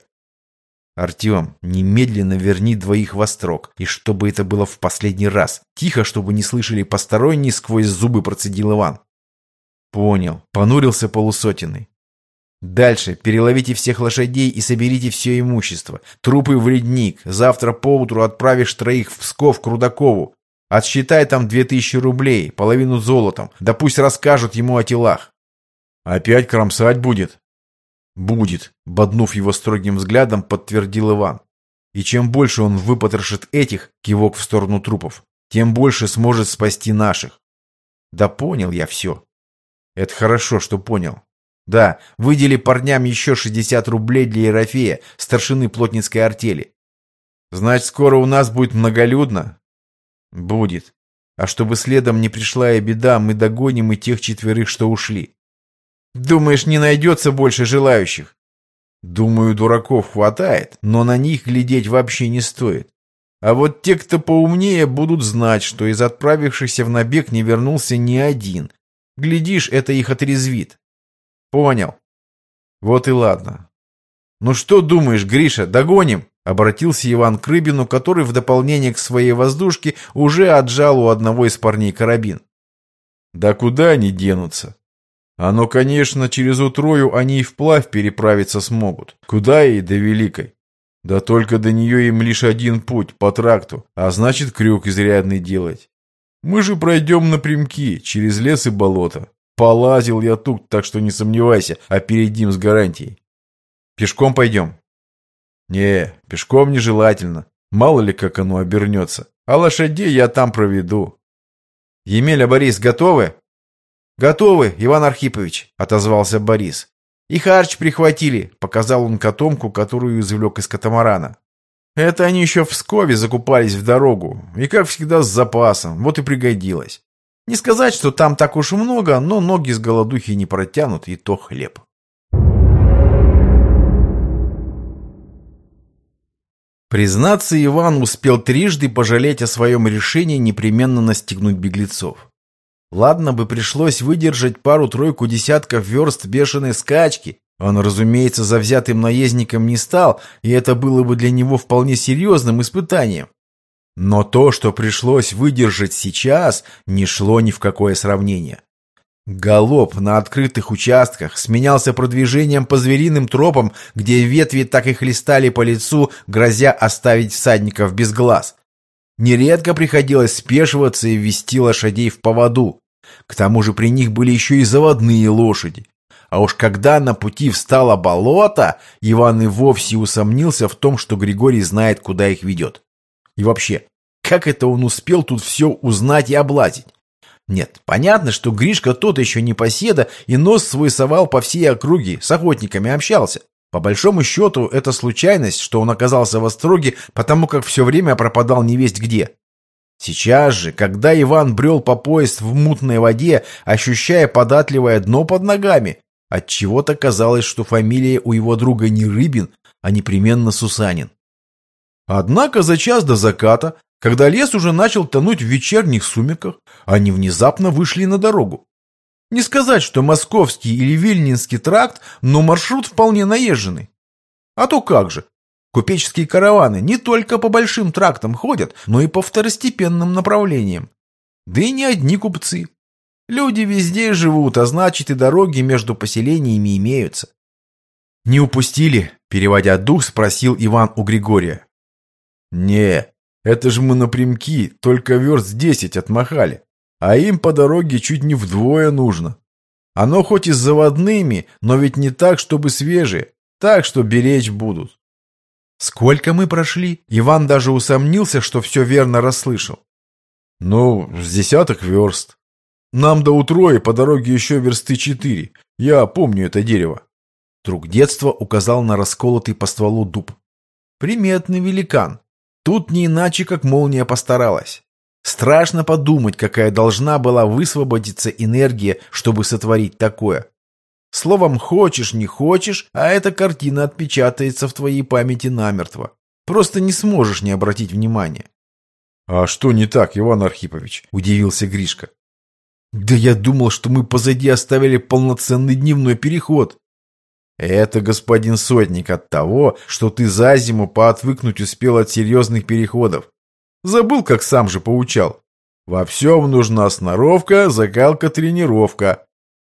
Артем, немедленно верни двоих в острог, и чтобы это было в последний раз. Тихо, чтобы не слышали посторонние, сквозь зубы процедил Иван. Понял, понурился полусотенный. Дальше переловите всех лошадей и соберите все имущество. Трупы в ледник. Завтра поутру отправишь троих в Псков к Рудакову. Отсчитай там две тысячи рублей, половину золотом. Да пусть расскажут ему о телах. Опять кромсать будет? Будет, боднув его строгим взглядом, подтвердил Иван. И чем больше он выпотрошит этих, кивок в сторону трупов, тем больше сможет спасти наших. Да понял я все. Это хорошо, что понял. Да, выдели парням еще шестьдесят рублей для Ерофея, старшины плотницкой артели. Значит, скоро у нас будет многолюдно? Будет. А чтобы следом не пришла и беда, мы догоним и тех четверых, что ушли. Думаешь, не найдется больше желающих? Думаю, дураков хватает, но на них глядеть вообще не стоит. А вот те, кто поумнее, будут знать, что из отправившихся в набег не вернулся ни один. Глядишь, это их отрезвит. Понял. Вот и ладно. Ну что думаешь, Гриша, догоним? Обратился Иван к Рыбину, который в дополнение к своей воздушке уже отжал у одного из парней карабин. Да куда они денутся? Оно, конечно, через утрою они и вплавь переправиться смогут. Куда и до Великой. Да только до нее им лишь один путь, по тракту, а значит крюк изрядный делать. Мы же пройдем напрямки, через лес и болото. Полазил я тут, так что не сомневайся, опередим с гарантией. Пешком пойдем? Не, пешком нежелательно. Мало ли как оно обернется. А лошадей я там проведу. Емеля, Борис, готовы? Готовы, Иван Архипович, отозвался Борис. И харч прихватили, показал он котомку, которую извлек из катамарана. Это они еще в Пскове закупались в дорогу, и, как всегда, с запасом, вот и пригодилось. Не сказать, что там так уж много, но ноги с голодухи не протянут, и то хлеб. Признаться, Иван успел трижды пожалеть о своем решении непременно настигнуть беглецов. Ладно бы пришлось выдержать пару-тройку десятков верст бешеной скачки. Он, разумеется, завзятым наездником не стал, и это было бы для него вполне серьезным испытанием. Но то, что пришлось выдержать сейчас, не шло ни в какое сравнение. Галоп на открытых участках сменялся продвижением по звериным тропам, где ветви так и хлестали по лицу, грозя оставить всадников без глаз. Нередко приходилось спешиваться и вести лошадей в поводу. К тому же при них были еще и заводные лошади. А уж когда на пути встало болото, Иван и вовсе усомнился в том, что Григорий знает, куда их ведет. И вообще, как это он успел тут все узнать и облазить? Нет, понятно, что Гришка тот еще непоседа и нос свой совал по всей округе, с охотниками общался. По большому счету, это случайность, что он оказался в Остроге, потому как все время пропадал невесть где. Сейчас же, когда Иван брел по пояс в мутной воде, ощущая податливое дно под ногами, отчего-то казалось, что фамилия у его друга не Рыбин, а непременно Сусанин. Однако за час до заката, когда лес уже начал тонуть в вечерних сумерках, они внезапно вышли на дорогу. Не сказать, что московский или вильнинский тракт, но маршрут вполне наезженный. А то как же, купеческие караваны не только по большим трактам ходят, но и по второстепенным направлениям. Да и не одни купцы. Люди везде живут, а значит и дороги между поселениями имеются. «Не упустили?» – переводя дух, спросил Иван у Григория. «Не, это же мы напрямки, только верст десять отмахали, а им по дороге чуть не вдвое нужно. Оно хоть и с заводными, но ведь не так, чтобы свежие, так что беречь будут». «Сколько мы прошли?» Иван даже усомнился, что все верно расслышал. «Ну, с десяток верст. Нам до Утрои по дороге еще версты четыре. Я помню это дерево». Друг детства указал на расколотый по стволу дуб. «Приметный великан. Тут не иначе, как молния постаралась. Страшно подумать, какая должна была высвободиться энергия, чтобы сотворить такое. Словом, хочешь, не хочешь, а эта картина отпечатается в твоей памяти намертво. Просто не сможешь не обратить внимания. «А что не так, Иван Архипович?» – удивился Гришка. «Да я думал, что мы позади оставили полноценный дневной переход». «Это, господин Сотник, от того, что ты за зиму поотвыкнуть успел от серьезных переходов. Забыл, как сам же поучал. Во всем нужна сноровка, закалка, тренировка».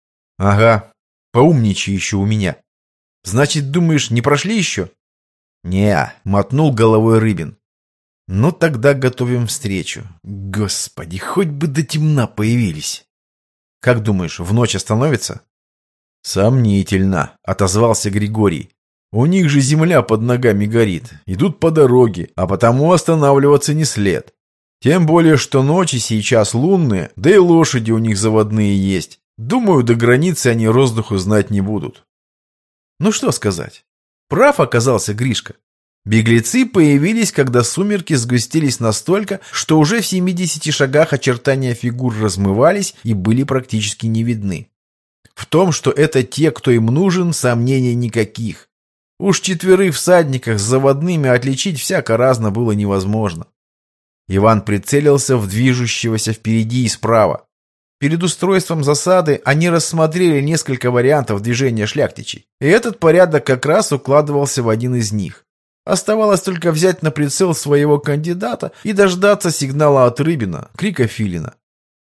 «Ага, поумничай еще у меня. Значит, думаешь, не прошли еще?» «Не», — мотнул головой Рыбин. «Ну тогда готовим встречу. Господи, хоть бы до темна появились». «Как думаешь, в ночь остановится?» «Сомнительно», — отозвался Григорий. «У них же земля под ногами горит. Идут по дороге, а потому останавливаться не след. Тем более, что ночи сейчас лунные, да и лошади у них заводные есть. Думаю, до границы они роздуху знать не будут». Ну что сказать. Прав оказался Гришка. Беглецы появились, когда сумерки сгустились настолько, что уже в семидесяти шагах очертания фигур размывались и были практически не видны. В том, что это те, кто им нужен, сомнений никаких. Уж четверых всадниках с заводными отличить всяко-разно было невозможно. Иван прицелился в движущегося впереди и справа. Перед устройством засады они рассмотрели несколько вариантов движения шляхтичей, и этот порядок как раз укладывался в один из них. Оставалось только взять на прицел своего кандидата и дождаться сигнала от Рыбина, крика Филина.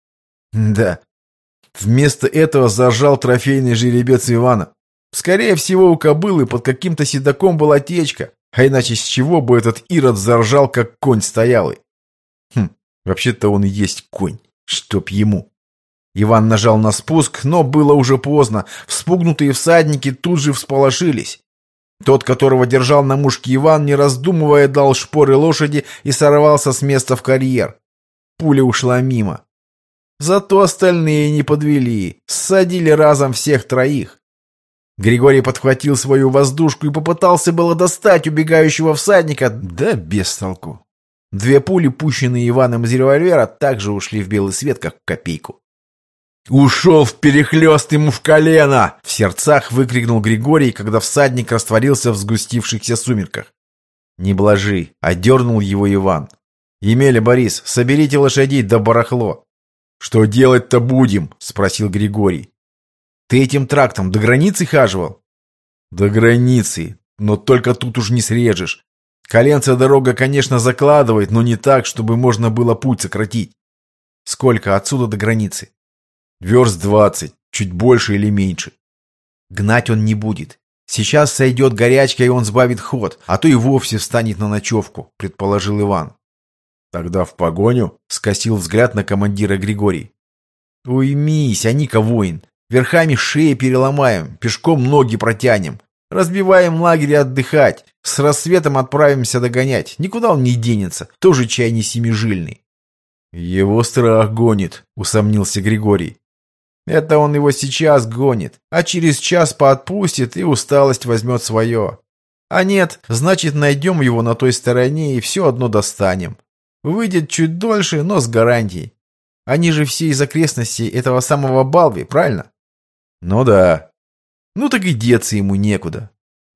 Да, вместо этого заржал трофейный жеребец Ивана. Скорее всего, у кобылы под каким-то седаком была течка, а иначе с чего бы этот ирод заржал, как конь стоялый? Хм, вообще-то он и есть конь, чтоб ему. Иван нажал на спуск, но было уже поздно. Вспугнутые всадники тут же всполошились. Тот, которого держал на мушке Иван, не раздумывая, дал шпоры лошади и сорвался с места в карьер. Пуля ушла мимо. Зато остальные не подвели, ссадили разом всех троих. Григорий подхватил свою воздушку и попытался было достать убегающего всадника, да без толку. Две пули, пущенные Иваном из револьвера, также ушли в белый свет, как в копейку. «Ушел вперехлёст ему в колено!» — в сердцах выкрикнул Григорий, когда всадник растворился в сгустившихся сумерках. «Не блажи!» — одернул его Иван. «Емеля, Борис, соберите лошадей да барахло!» «Что делать-то будем?» — спросил Григорий. «Ты этим трактом до границы хаживал?» «До границы, но только тут уж не срежешь. Коленца дорога, конечно, закладывает, но не так, чтобы можно было путь сократить». «Сколько отсюда до границы?» «Верст двадцать, чуть больше или меньше». «Гнать он не будет. Сейчас сойдет горячка, и он сбавит ход, а то и вовсе встанет на ночевку», — предположил Иван. «Тогда в погоню?» — скосил взгляд на командира Григорий. «Уймись, Аника воин. Верхами шеи переломаем, пешком ноги протянем. Разбиваем лагерь отдыхать. С рассветом отправимся догонять. Никуда он не денется, тоже чай не семижильный». «Его страх гонит», — усомнился Григорий. «Это он его сейчас гонит, а через час поотпустит и усталость возьмет свое. А нет, значит, найдем его на той стороне и все одно достанем. Выйдет чуть дольше, но с гарантией. Они же все из окрестностей этого самого Балви, правильно?» «Ну да». «Ну так и деться ему некуда».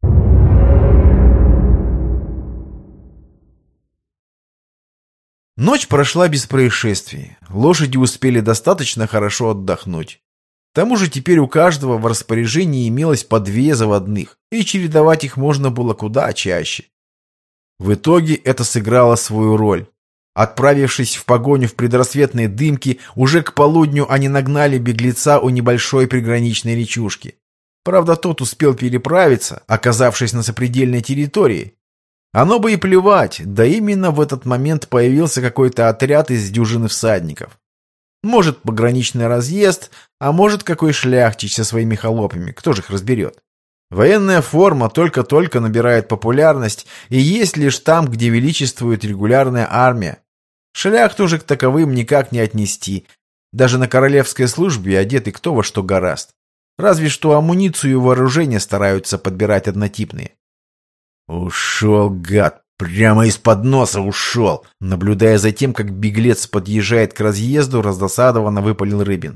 Ночь прошла без происшествий. Лошади успели достаточно хорошо отдохнуть. К тому же теперь у каждого в распоряжении имелось по две заводных, и чередовать их можно было куда чаще. В итоге это сыграло свою роль. Отправившись в погоню в предрассветные дымки, уже к полудню они нагнали беглеца у небольшой приграничной речушки. Правда, тот успел переправиться, оказавшись на сопредельной территории. Оно бы и плевать, да именно в этот момент появился какой-то отряд из дюжины всадников. Может, пограничный разъезд, а может, какой шляхтич со своими холопами, кто же их разберет. Военная форма только-только набирает популярность и есть лишь там, где величествует регулярная армия. Шляхту же к таковым никак не отнести. Даже на королевской службе одеты кто во что горазд. Разве что амуницию и вооружение стараются подбирать однотипные. «Ушел, гад, Прямо из-под носа ушел. Наблюдая за тем, как беглец подъезжает к разъезду, раздосадованно выпалил Рыбин.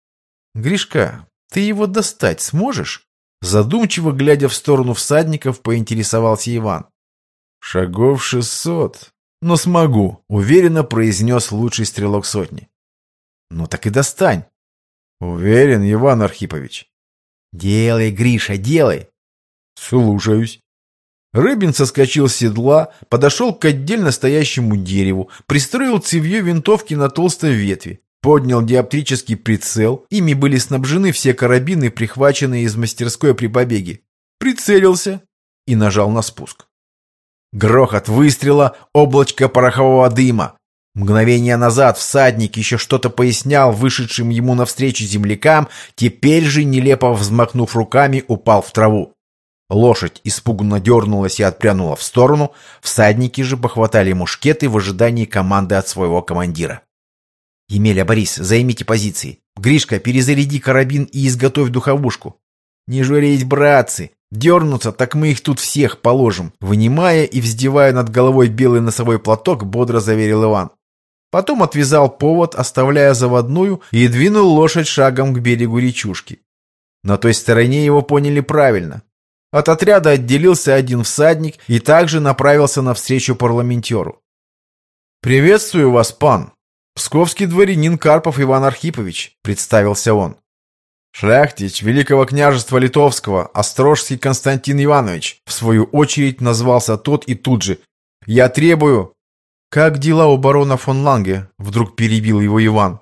Гришка, ты его достать сможешь? Задумчиво глядя в сторону всадников, поинтересовался Иван. Шагов шестьсот. Но смогу, уверенно произнес лучший стрелок сотни. Ну так и достань. Уверен, Иван Архипович. Делай, Гриша, делай. Слушаюсь. Рыбин соскочил с седла, подошел к отдельно стоящему дереву, пристроил цевьё винтовки на толстой ветви, поднял диоптрический прицел, ими были снабжены все карабины, прихваченные из мастерской при побеге, прицелился и нажал на спуск. Грохот выстрела, облачко порохового дыма. Мгновение назад всадник еще что-то пояснял вышедшим ему навстречу землякам, теперь же, нелепо взмахнув руками, упал в траву. Лошадь испуганно дернулась и отпрянула в сторону, всадники же похватали мушкеты в ожидании команды от своего командира. «Емеля, Борис, займите позиции. Гришка, перезаряди карабин и изготовь духовушку». «Не журись, братцы! Дернутся, так мы их тут всех положим», вынимая и вздевая над головой белый носовой платок, бодро заверил Иван. Потом отвязал повод, оставляя заводную, и двинул лошадь шагом к берегу речушки. На той стороне его поняли правильно. От отряда отделился один всадник и также направился навстречу парламентеру. «Приветствую вас, пан! Псковский дворянин Карпов Иван Архипович», — представился он. «Шляхтич Великого княжества Литовского, Острожский Константин Иванович», в свою очередь назвался тот и тут же. «Я требую...» «Как дела у барона фон Ланге?» — вдруг перебил его Иван.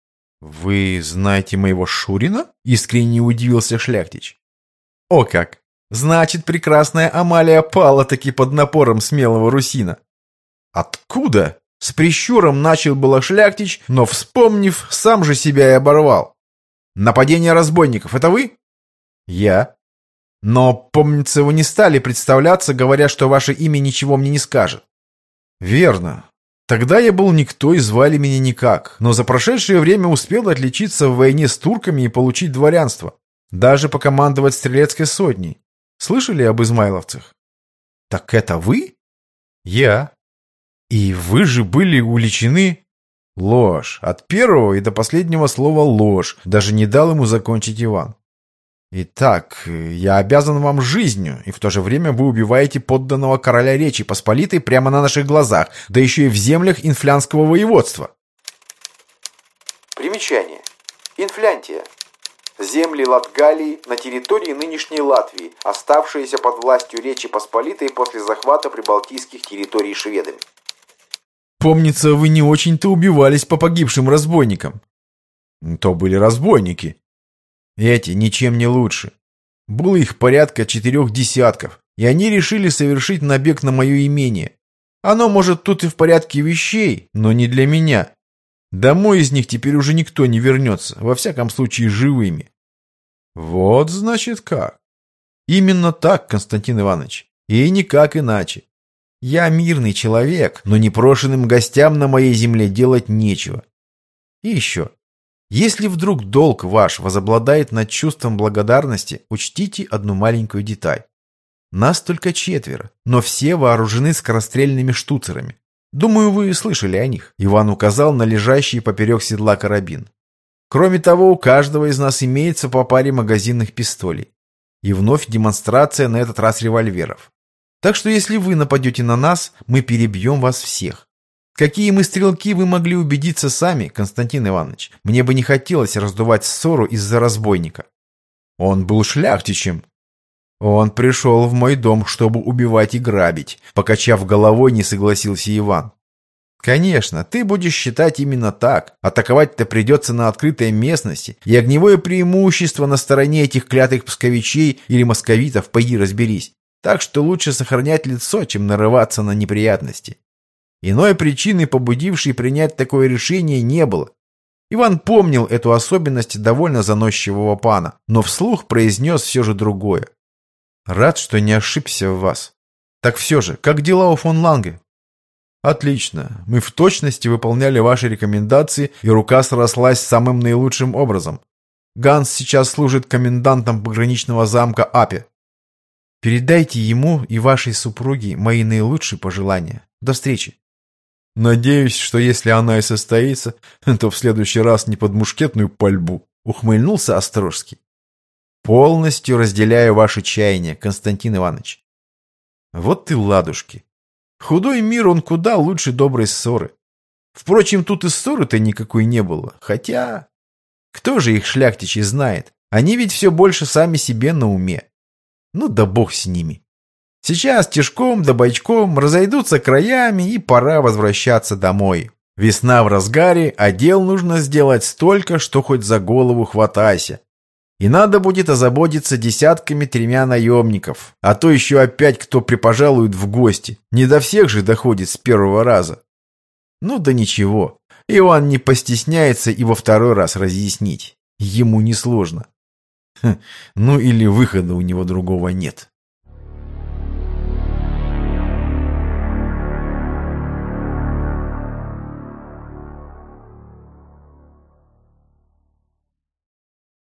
«Вы знаете моего Шурина?» — искренне удивился Шляхтич. «О как! Значит, прекрасная Амалия пала-таки под напором смелого русина». «Откуда?» — с прищуром начал было Шляхтич, но, вспомнив, сам же себя и оборвал. «Нападение разбойников — это вы?» «Я». «Но, помнится, вы не стали представляться, говоря, что ваше имя ничего мне не скажет». «Верно. Тогда я был никто и звали меня никак, но за прошедшее время успел отличиться в войне с турками и получить дворянство, даже покомандовать стрелецкой сотней. Слышали об измайловцах?» «Так это вы?» «Я». «И вы же были уличены...» «Ложь. От первого и до последнего слова ложь. Даже не дал ему закончить Иван. Итак, я обязан вам жизнью, и в то же время вы убиваете подданного короля Речи Посполитой прямо на наших глазах, да еще и в землях инфлянского воеводства». Примечание. Инфлянтия. Земли Латгалии на территории нынешней Латвии, оставшиеся под властью Речи Посполитой после захвата прибалтийских территорий шведами. «Помнится, вы не очень-то убивались по погибшим разбойникам». «То были разбойники. Эти ничем не лучше. Было их порядка четырех десятков, и они решили совершить набег на мое имение. Оно, может, тут и в порядке вещей, но не для меня. Домой из них теперь уже никто не вернется, во всяком случае живыми». «Вот, значит, как?» «Именно так, Константин Иванович, и никак иначе. Я мирный человек, но непрошенным гостям на моей земле делать нечего. И еще, если вдруг долг ваш возобладает над чувством благодарности, учтите одну маленькую деталь. Нас только четверо, но все вооружены скорострельными штуцерами. Думаю, вы слышали о них». Иван указал на лежащий поперек седла карабин. «Кроме того, у каждого из нас имеется по паре магазинных пистолей. И вновь демонстрация на этот раз револьверов. Так что если вы нападете на нас, мы перебьем вас всех. Какие мы стрелки, вы могли убедиться сами, Константин Иванович. Мне бы не хотелось раздувать ссору из-за разбойника». «Он был шляхтичем». «Он пришел в мой дом, чтобы убивать и грабить», — покачав головой, не согласился Иван. «Конечно, ты будешь считать именно так. Атаковать-то придется на открытой местности, и огневое преимущество на стороне этих клятых псковичей или московитов, поди разберись. Так что лучше сохранять лицо, чем нарываться на неприятности». Иной причины, побудившей принять такое решение, не было. Иван помнил эту особенность довольно заносчивого пана, но вслух произнес все же другое. «Рад, что не ошибся в вас. Так все же, как дела у фон Ланге?» «Отлично. Мы в точности выполняли ваши рекомендации, и рука срослась самым наилучшим образом. Ганс сейчас служит комендантом пограничного замка Апе». Передайте ему и вашей супруге мои наилучшие пожелания. До встречи. Надеюсь, что если она и состоится, то в следующий раз не под мушкетную пальбу, ухмыльнулся Острожский. Полностью разделяю ваше чаяние, Константин Иванович. Вот ты ладушки. Худой мир, он куда лучше доброй ссоры. Впрочем, тут и ссоры-то никакой не было. Хотя, кто же их шляхтичей знает? Они ведь все больше сами себе на уме. Ну да бог с ними. Сейчас тишком да бойчком разойдутся краями, и пора возвращаться домой. Весна в разгаре, а дел нужно сделать столько, что хоть за голову хватайся. И надо будет озаботиться десятками тремя наемников, а то еще опять кто припожалует в гости. Не до всех же доходит с первого раза. Ну да ничего, Иван не постесняется и во второй раз разъяснить. Ему несложно. Хм, ну или выхода у него другого нет.